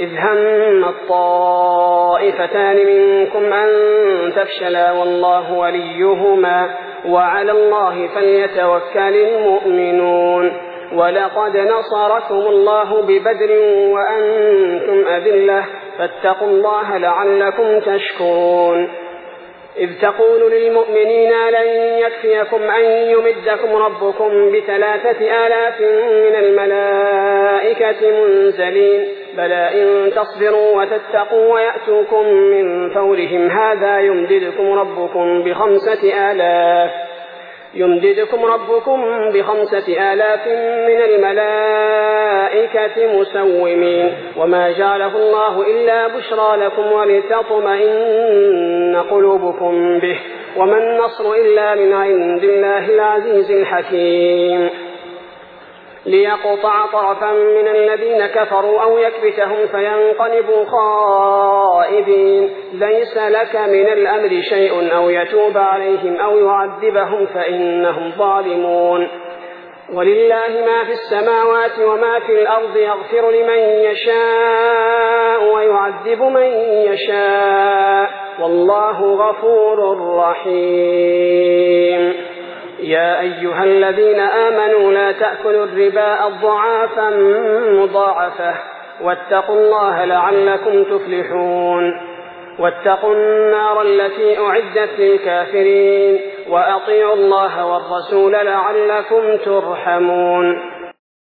إذ هم الطائفتان منكم أن تفشلا والله وليهما وعلى الله فليتوكل المؤمنون. ولقد نصركم الله ببدر وأنتم أذلة فاتقوا الله لعلكم تشكرون. إذ تقول للمؤمنين لن يكفيكم أن يمدكم ربكم ب3,000 من الملائكة منزلين بلى إن تصبروا وتتقوا ويأتوكم من فورهم هذا يمددكم ربكم ب5,000 من الملائكة مسومين وما جعله الله إلا بشرى لكم ولتطمئن قلوبكم به وما النصر إلا من عند الله العزيز الحكيم. ليقطع طرفا من الذين كفروا أو يكبتهم فينقلبوا خائبين ليس لك من الأمر شيء أو يتوب عليهم أو يعذبهم فإنهم ظالمون. ولله ما في السماوات وما في الأرض يغفر لمن يشاء ويعذب من يشاء والله غفور رحيم. يا أيها الذين آمنوا لا تأكلوا الربا أضعافا مضاعفة واتقوا الله لعلكم تفلحون. واتقوا النار التي أعدت للكافرين وأطيعوا الله والرسول لعلكم ترحمون.